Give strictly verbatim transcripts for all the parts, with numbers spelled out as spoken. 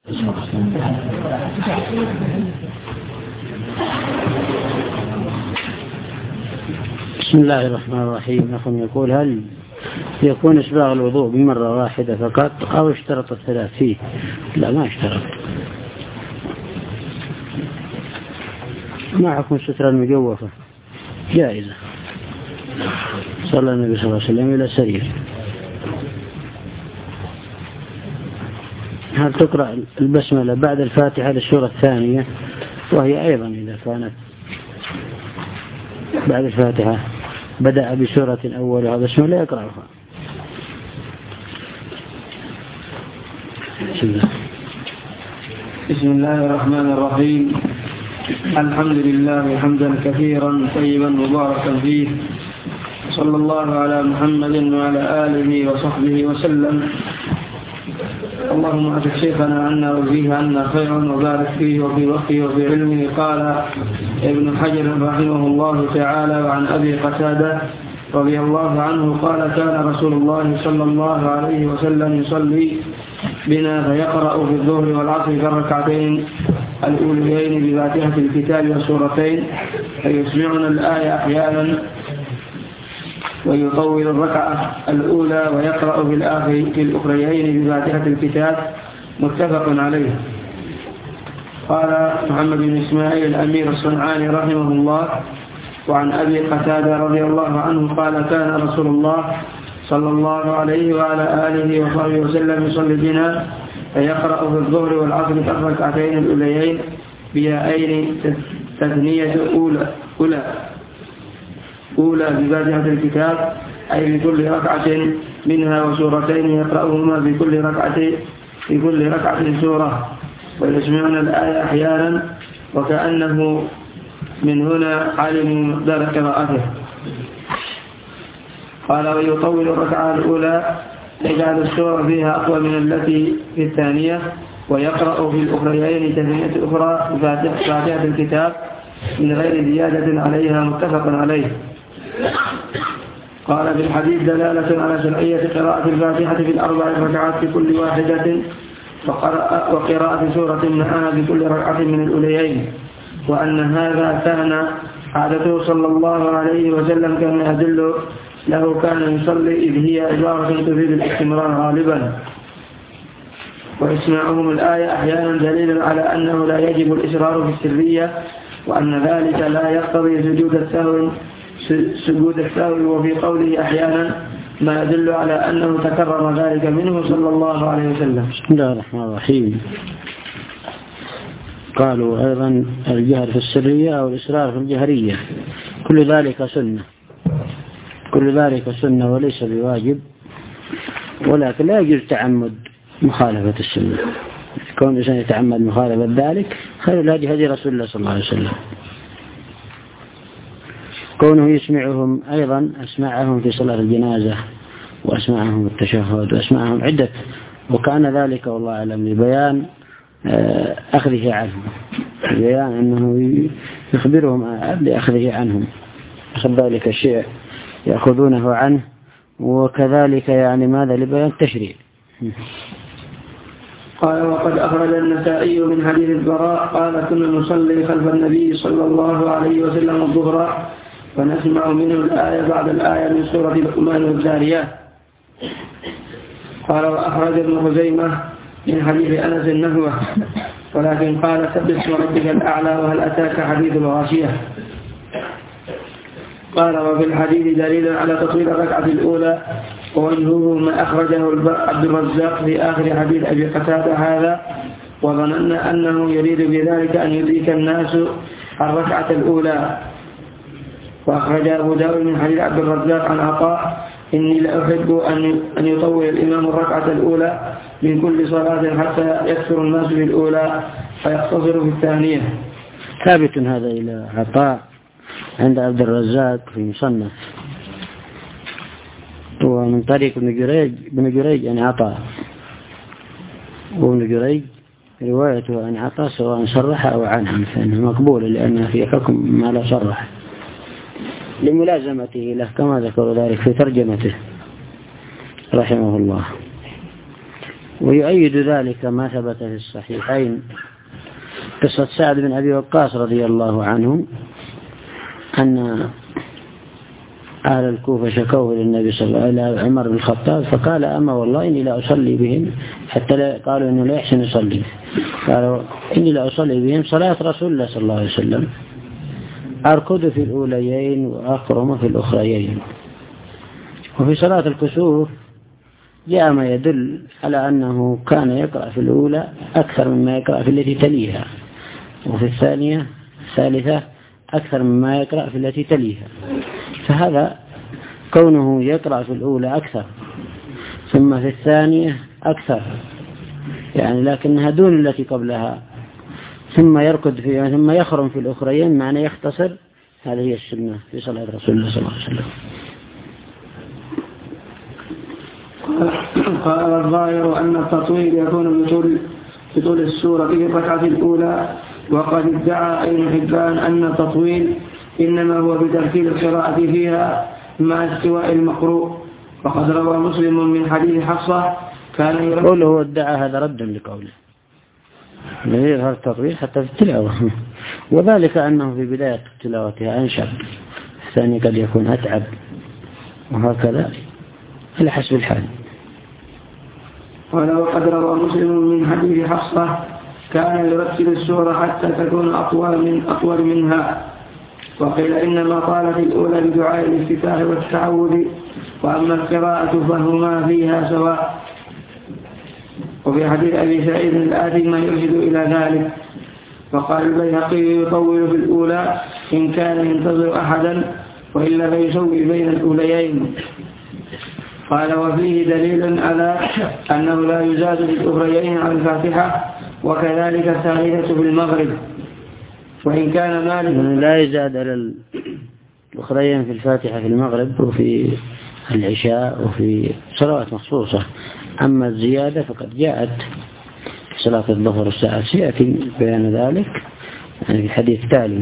بسم الله الرحمن الرحيم. أخ يقول: هل يكون إسباغ الوضوء بمرة واحدة فقط أو اشترط الثلاث فيه؟ لا، ما اشترط. ما حكم السترة المجوفة؟ جائزة. صلى النبي صلى الله عليه وسلم إلى سرير. هل تقرأ البسملة بعد الفاتحة للسورة الثانية؟ وهي أيضا إذا كانت بعد الفاتحة بدأ بسورة أولها بسملة يقرأها. بسم الله. بسم الله الرحمن الرحيم. الحمد لله حمدا كثيرا طيبا مباركا فيه، صلى الله على محمد وعلى آله وصحبه وسلم. اللهم أعطِ شيخنا عنا وزيه عنا خيرا وبارك فيه وفي وقته وفي علمه. قال ابن حجر رحمه الله تعالى: وعن أبي قتادة رضي الله عنه قال: كان رسول الله صلى الله عليه وسلم يصلي بنا فيقرأ في الظهر والعصر في الركعتين الأوليين بفاتحة الكتاب والسورتين، فيسمعنا الآية أحيانا ويطول الركعة الأولى ويقرأ في الآخر في الأخريين بفاتحة الكتاب. متفق عليه. قال محمد بن إسماعيل الأمير الصنعاني رحمه الله: وعن أبي قتادة رضي الله عنه قال: كان رسول الله صلى الله عليه وعلى آله وصحبه وسلم يصلي بنا فيقرأ في الظهر والعصر في الركعتين الأوليين بيائين تثنية أولى أولى أولى بفاتحة الكتاب، أي بكل ركعة منها وسورتين يقرأهما في كل ركعة في كل ركعة سورة، ويسمعنا الآية أحيانا وكأنه من هنا علم مقدار قراءته. قال: ويطول الركعة الأولى يجعل السورة فيها أقوى من التي في الثانية، ويقرأ في الأخريين تثنية أخرى بفاتحة الكتاب من غير زيادة عليها. متفق عليه. قال: في الحديث دلالة على شرعية قراءة الفاتحة في الأربع ركعات في كل واحدة، وقراءة سورة معها في كل ركعة من الأوليين، وأن هذا كان عادته صلى الله عليه وسلم كما يدل له كان يصلي، إذ هي عبارة تفيد الاستمرار غالبا. وإسماعهم الآية أحيانا دليل على أنه لا يجب الإصرار في السرية، وأن ذلك لا يقتضي سجود السهو سجود السهو وفي قوله أحيانا ما يدل على أنه تكرر ذلك منه صلى الله عليه وسلم. بسم الله الرحمن الرحيم. قالوا أيضا الجهر في السرية أو الإصرار في الجهرية، كل ذلك سنة كل ذلك سنة وليس بواجب، ولكن لا يجوز تعمد مخالفة السنة. كون الإنسان يتعمد مخالفة ذلك خير الهدي هدي رسول الله صلى الله عليه وسلم. كونه يسمعهم أيضا أسمعهم في صلاة الجنازة، وأسمعهم التشهد، وأسمعهم عدة، وكان ذلك والله أعلم لبيان أخذه عنهم، بيان أنه يخبرهم بأخذه عنهم، أخذ ذلك الشيء يأخذونه عنه، وكذلك يعني ماذا لبيان التشريع. قال: وقد أخرج النسائي من حديث البراء قال: كنا نصلي خلف النبي صلى الله عليه وسلم الظهر فنسمع منه الآية بعد الآية من سورة لقمان والذاريات. قال: وأخرج ابن خزيمة من حديث أنس النهوة، ولكن قال: سبح اسم ربك الأعلى وهل أتاك حديث الغاشية. قال: وفي الحديث دليل على تطويل الركعة الأولى، ووجهه ما أخرجه عبد الرزاق في آخر حديث أبي قتادة هذا، وظننا أنه يريد بذلك أن يدرك الناس الركعة الأولى. وأخرج أبو داود من حديث عبد الرزاق عن عطاء: إني لأحب أن يطول الإمام الركعة الأولى من كل صلاة حتى يكثر الناس في الأولى فيقتصر في الثانية. ثابت هذا إلى عطاء عند عبد الرزاق في مصنف، ومن طريق ابن جريج ابن جريج عن عطاء، وابن جريج روايته عن عطاء سواء صرح أو عنه فإنه مقبول، لأنه في حكم ما لا صرح لملازمته له، كما ذكر ذلك في ترجمته رحمه الله. ويؤيد ذلك ما ثبت في الصحيحين قصة سعد بن أبي وقاص رضي الله عنه أن أهل الكوفة شكوه للنبي صلى الله عليه وسلم عمر بن الخطاب فقال أما والله إني لا أصلي بهم حتى لا قالوا إنه لا يحسن يصلي قالوا إني لا أصلي بهم صلاة رسول الله صلى الله عليه وسلم أركض في الأوليين وأخرم في الأخريين. وفي صلاة الكسوف جاء ما يدل على أنه كان يقرأ في الأولى أكثر مما يقرأ في التي تليها، وفي الثانية الثالثة أكثر مما يقرأ في التي تليها. فهذا كونه يقرأ في الأولى أكثر ثم في الثانية أكثر يعني لكنها دون التي قبلها، ثم يركض في ثم يخرم في الأخرين معنى يختصر. هذه هي السنة في صلاة رسول الله صلى الله عليه وسلم. قال الظاهر أن التطويل يكون بطول, بطول السورة في الركعة الأولى، وقد ادعى ابن حبان أن التطويل إنما هو بترتيب القراءة فيها مع استواء المقروء. وقد روى مسلم من حديث حفصة كان يقول هو ادعى هذا رد لقوله لا يظهر التطويل حتى في التلاوة، وذلك أنه في بداية تلاوتها أنشط، الثاني قد يكون أتعب، وهكذا على حسب الحال. قال وقد روى مسلم من حديث حفصة كان يرتب السورة حتى تكون أطول من أطول منها، وقيل إنما قالت الأولى بدعاء الافتتاح والتعوذ، وأما القراءة فهما فيها سواء. وفي حديث أبي سعيد الآتي ما يرشد إلى ذلك. وقال البيهقي يطول في الأولى إن كان ينتظر أحدا، وإلا فيسوي بين الأوليين. قال وفيه دليل على أنه لا يزاد في الأخريين على الفاتحة، وكذلك الثالثة في المغرب. وإن كان مالك لا يزاد على الأخريين في الفاتحة في المغرب وفي العشاء وفي صلوات مخصوصة. أما الزيادة فقد جاءت في صلاة الظهر الساعة، سيأتي بيان ذلك يعني في الحديث التالي.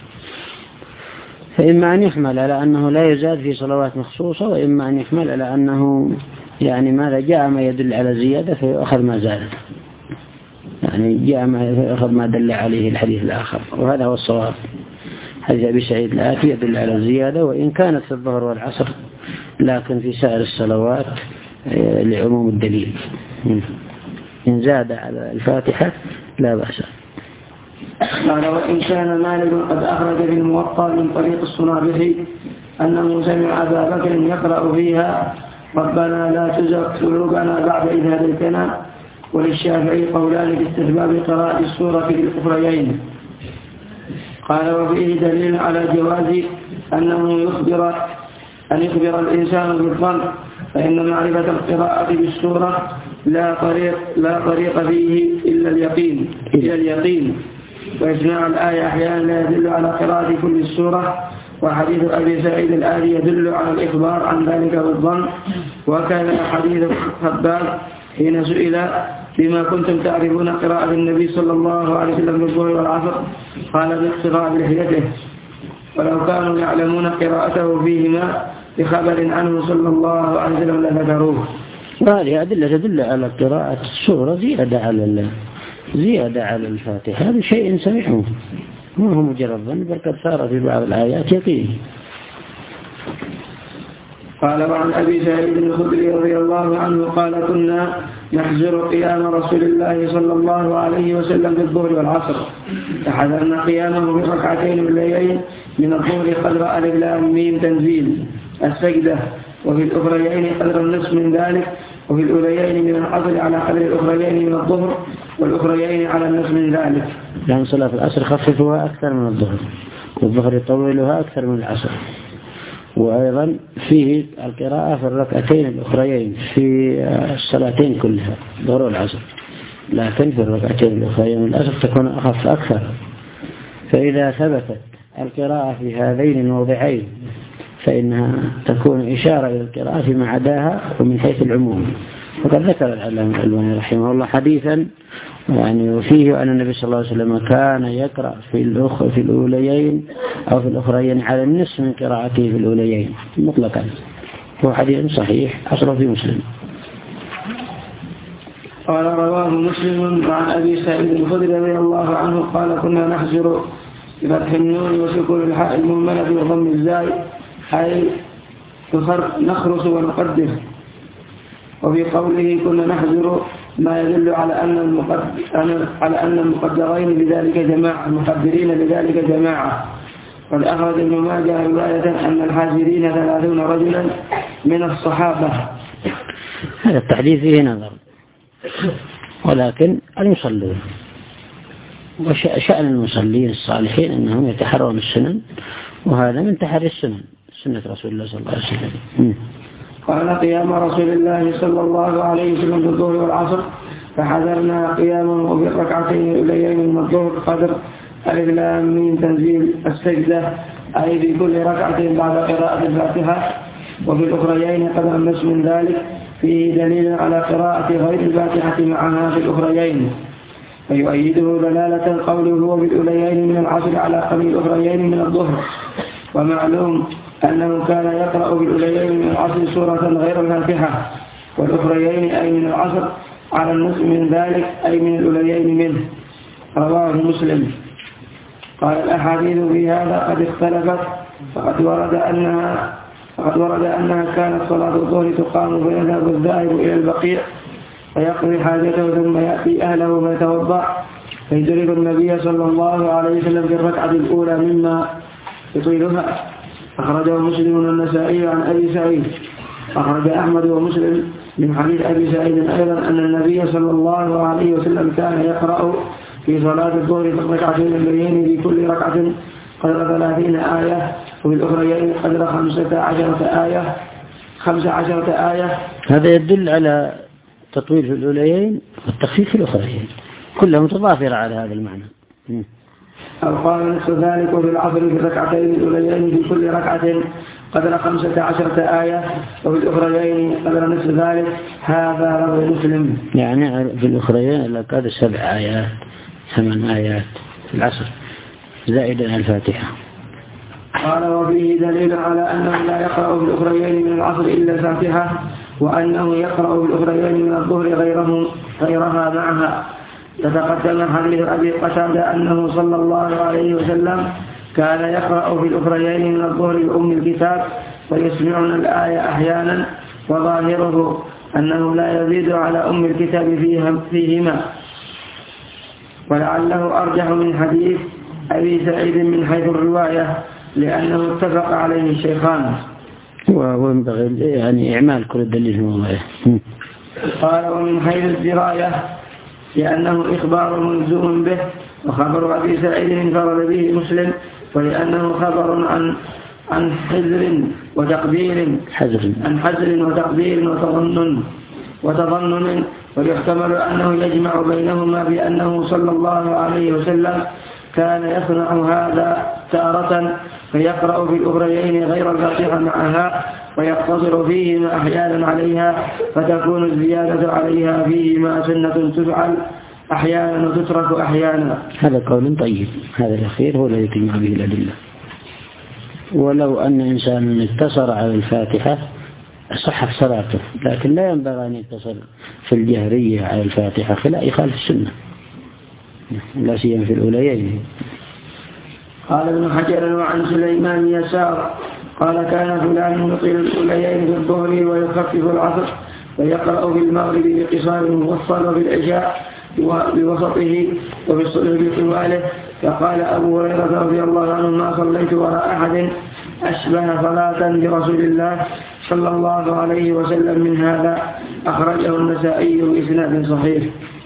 فإما أن يحمل على أنه لا يزاد في صلوات مخصوصة، وإما أن يحمل على أنه يعني ماذا جاء ما يدل على زيادة فيأخذ ما زاد، يعني جاء ما يأخذ ما دل عليه الحديث الآخر، وهذا هو الصواب. حديث أبي سعيد الآتي يدل على الزيادة وإن كانت في الظهر والعصر، لكن في سائر الصلوات لعموم الدليل. إن زاد على الفاتحة لا بأس. قال وإن كان مالك قد أخرج في الموطأ من طريق الصنابحي أنه سمع أبا بكر يقرأ فيها ربنا لا تزغ قلوبنا بعد إذ هديتنا، وللشافعي قولان في استحباب قراءة السورة في الأخريين. قال وفيه دليل على جواز أنه يخبر أن يخبر الإنسان بالظن، فإن معرفة القراءة بالسورة لا طريق لا طريق فيه إلا اليقين إلى اليقين. وإسماع الآية أحيانا لا يدل على قراءة كل السورة، وحديث أبي سعيد الآتي يدل على الإخبار عن ذلك بالظن. وكان حديث خباب حين سئل بما كنتم تعرفون قراءة النبي صلى الله عليه وسلم بالظهر والعصر قال باقتراء لحيته، ولو كانوا يعلمون قراءته فيهما بخبر عنه صلى الله عليه وسلم لذكروه. وهذه أدلة تدل على قراءة السورة زيادة على الله زيادة على الفاتحة، هذا شيء سمعه ما هو مجرد ظن، بل قد صار في بعض الآيات يقين. قال وعن أبي سعيد الخدري رضي الله عنه قال كنا نحزر قيام رسول الله صلى الله عليه وسلم في الظهر والعصر، فحذرنا قيامه في ركعتين بالليل من الظهر قدر ألف لام ميم تنزيل السجدة، وفي الأخريين قدر النصف من ذلك، وفي الأوليين من العصر على قدر الأخريين من الظهر، والأخريين على النصف من ذلك. لأن صلاة العصر خففها أكثر من الظهر، والظهر يطولها أكثر من العصر. وأيضا فيه القراءة في الركعتين الأخريين في الصلاتين كلها ظهر والعصر، لكن في الركعتين الأخريين من العصر تكون أخف أكثر. فإذا ثبتت القراءة في هذين الموضعين فإنها تكون إشارة إلى القراءة فيما عداها ومن حيث العموم. وقد ذكر العلامة الألباني رحمه الله حديثا يعني وفيه أن النبي صلى الله عليه وسلم كان يقرأ في الأخ في الأوليين أو في الأخرين على النصف من قراءته في الأوليين مطلقا، هو حديث صحيح أصله في مسلم. قال رواه مسلم عن أبي سعيد الخدري رضي الله عنه قال كنا نحزر بفتح النون وسكون الحاء المهملة وضم الزاي أي نخرس ونقدر. وفي قوله كنا نحزر ما يدل على أن المقدر على أن المقدرين لذلك جماعة المقدرين لذلك جماعة. قد أخرج ابن ماجه رواية أن الحاجرين ثلاثون رجلا من الصحابة. هذا التحديث فيه نظر، ولكن المصلون وشأن المصلين الصالحين أنهم يتحرون السنن، وهذا من تحري السنن سنة رسول الله صلى الله عليه وسلم. قال قيام رسول الله صلى الله عليه وسلم في الظهر والعصر فحذرنا قيامه بالركعتين الأوليين من الظهر قدر ألف لام ميم تنزيل السجدة، أي في كل ركعة بعد قراءة الفاتحة، وفي الأخريين قدر النصف من ذلك، فيه دليل على قراءة غير الفاتحة معها في الأخريين، فيؤيده دلالة قوله هو بالأوليين من العصر على قبل الأخريين من الظهر. ومعلوم أنه كان يقرأ بالأوليين من العصر سورة غير الفاتحة، والأخريين أي من العصر على النصف من ذلك أي من الأوليين منه. رواه مسلم. قال الأحاديث في هذا قد اختلفت، فقد ورد أنها فقد ورد أنها كانت صلاة الظهر تقام فيذهب الذاهب إلى البقيع فيقضي حاجته ثم يأتي أهله فيتوضأ فيدرك النبي صلى الله عليه وسلم في الركعة الأولى مما يطيلها. أخرجه مسلم والنسائي عن أبي سعيد. أخرج أحمد ومسلم من حديث أبي سعيد أيضا أن النبي صلى الله عليه وسلم كان يقرأ في صلاة الظهر في الركعتين الأوليين في كل ركعة قدر ثلاثين آية، وفي الأخريين قدر خمسة عشرة آية خمسة عشرة آية. هذا يدل على تطويل في الأوليين والتخفيف في الأخريين، كلها متضافرة على هذا المعنى. أو قال نصف ذلك وفي العصر في الركعتين الأوليين في كل ركعة قدر خمسة عشرة آية، وفي الأخريين قدر نصف ذلك. هذا رواه مسلم. يعني في الأخريين لقد سبع آيات ثمان آيات في العصر زائدا الفاتحة. قال وفيه دليل على أنه لا يقرأ في الأخريين من العصر إلا الفاتحة، وأنه يقرأ في الأخريين من الظهر غيره غيرها معها. تتقدم حديث أبي قتادة أنه صلى الله عليه وسلم كان يقرأ في الأخريين من الظهر بأم الكتاب ويسمعنا الآية أحيانا، وظاهره أنه لا يزيد على أم الكتاب فيهما، ولعله أرجح من حديث أبي سعيد من حيث الرواية لأنه اتفق عليه الشيخان. وينبغي يعني إعمال كل دليل في موضوعه. قال ومن حيث الدراية لأنه إخبار ملزوم به، وخبر أبي سعيد انفرد به مسلم، ولأنه خبر عن عن حذر وتقدير حذر عن حذر وتقدير وتظنن وتظنن ويحتمل أنه يجمع بينهما بأنه صلى الله عليه وسلم كان يصنع هذا تارة فيقرأ في الأخريين غير الفاتحة معها ويقتصر فيهما أحيانا عليها، فتكون الزيادة عليها فيهما سنة تفعل أحيانا وتترك أحيانا. هذا قول طيب، هذا الأخير هو الذي يجمع به الأدلة. ولو أن إنسان اقتصر على الفاتحة صحح صلاته، لكن لا ينبغي أن يقتصر في الجهرية على الفاتحة خلاء يخالف السنة، لا سيما في الأوليين. قال ابن حجر وعن سليمان يسار قال كان فلان يطيل الأوليين في الظهر ويخفف العصر ويقرأ في المغرب بقصار مفصل وفي العشاء بوسطه وفي الصبح بطواله. فقال أبو هريرة رضي الله عنه ما صليت وراء أحد أشبه صلاة برسول الله صلى الله عليه وسلم من هذا. أخرجه النسائي بإسناد صحيح.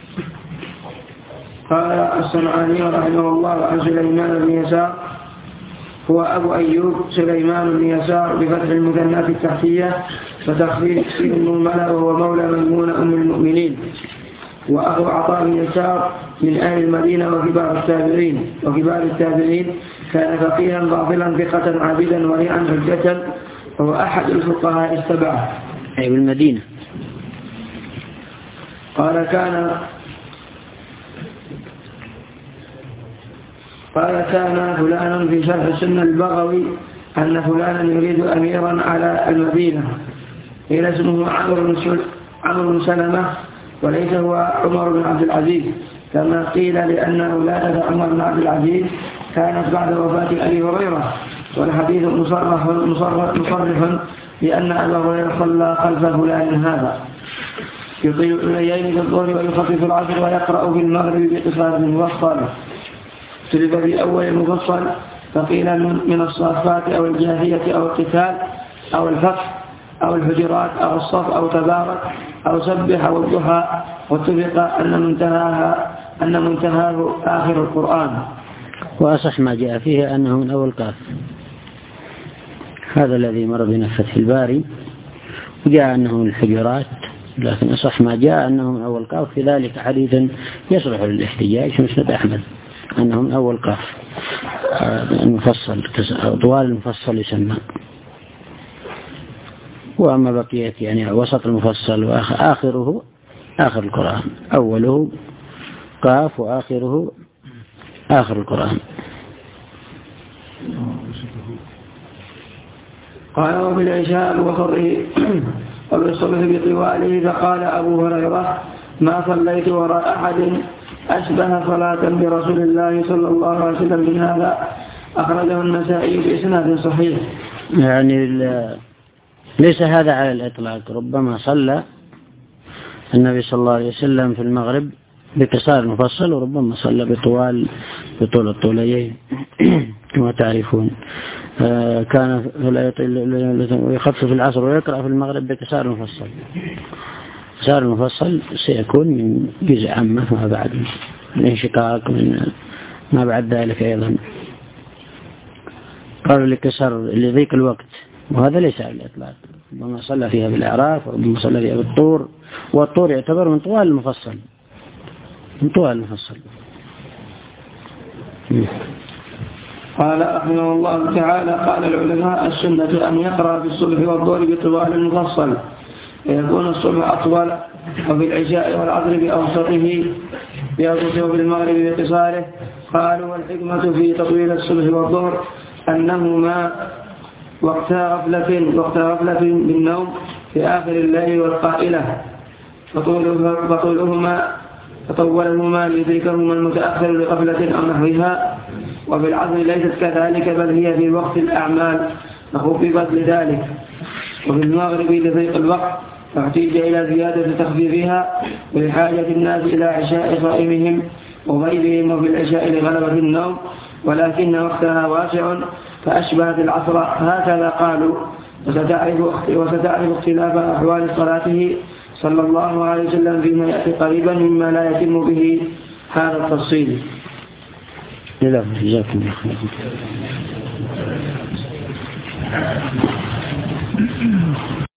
قال الصنعاني رحمه الله عن سليمان بن يسار هو أبو أيوب سليمان بن يسار بفتح المثنى التحتية وتخفيف المهملة، وهو مولى ميمونة أم المؤمنين وأخو عطاء بن يسار من أهل المدينة وكبار التابعين وكبار التابعين كان فقيها باطلا ثقة عابدا وريعا حجة، وهو أحد الفقهاء السبعة. أي بالمدينة. قال كان قال كان فلان في شرح السنة البغوي أن فلانا يريد أميرا على المدينة، قيل اسمه عمرو بن سلمة وليس هو عمر بن عبد العزيز كما قيل، لأن ولادة عمر بن عبد العزيز كانت بعد وفاة أبي هريرة، والحديث مصرح مصرح مصرح بأن أبا هريرة صلى خلف فلان هذا يطيل الأوليين بالظهر ويخفف العصر ويقرأ في المغرب بقصار مفصل. اختلف في أول المفصل فقيل من الصافات أو الجاثية أو القتال أو الفتح أو الحجرات أو الصف أو تبارك أو سبح أو الضحى، واتفق أن منتهاها أن منتهاه آخر القرآن. وأصح ما جاء فيه أنه من أول قاف، هذا الذي مر بنا في فتح الباري، جاء أنه من الحجرات، لكن أصح ما جاء أنه من أول قاف. في ذلك حديث يصلح للاحتجاج في مسند أحمد أنه من أول قاف المفصل، طوال المفصل يسمى. وأما بقية يعني وسط المفصل وآخره آخر القرآن، أوله قاف وآخره آخر القرآن. قال وبالعشاء وقرئ وبالصبح بطواله، فقال أبو هريرة ما صليت وراء أحد أشبه صلاة برسول الله صلى الله عليه وسلم من هذا. أخرجه النسائي بإسناد صحيح. يعني ليس هذا على الإطلاق، ربما صلى النبي صلى الله عليه وسلم في المغرب بقصار مفصل، وربما صلى بطوال بطول الطوليين كما تعرفون. كان يخفف العصر ويقرأ في المغرب بقصار مفصل. قصار المفصل سيكون من جزء عامة ما بعد من انشقاق من ما بعد ذلك أيضا. قالوا لقصر لضيق الوقت، وهذا ليس على الإطلاق، ربما صلى فيها بالأعراف وربما صلى فيها بالطور، والطور يعتبر من طوال المفصل، من طوال المفصل. قال رحمه الله تعالى قال العلماء السنة أن يقرأ في الصبح والظهر بطوال المفصل، فيكون الصبح أطول، وفي العشاء والعصر بأوسطه، بأوسطه وفي المغرب بقصاره. قالوا والحكمة في تطويل الصبح والظهر أنهما وقت غفلة وقت غفلة بالنوم في آخر الليل والقائلة، فطولهما فطولهما ليدركهما المتأخر لغفلة أو نحوها. وفي العصر ليست كذلك، بل هي في وقت الأعمال فخففت لذلك. وفي المغرب لضيق الوقت فاحتاج إلى زيادة تخفيفها ولحاجة الناس إلى عشاء صائمهم وغيرهم، وفي العشاء لغلبة النوم، ولكن وقتها واسع فأشبهت العصر. هكذا قالوا. وستعرف وستعرف اختلاف أحوال صلاته صلى الله عليه وسلم فيما يأتي قريبا مما لا يتم به هذا التفصيل. لا جزاكم الله خير.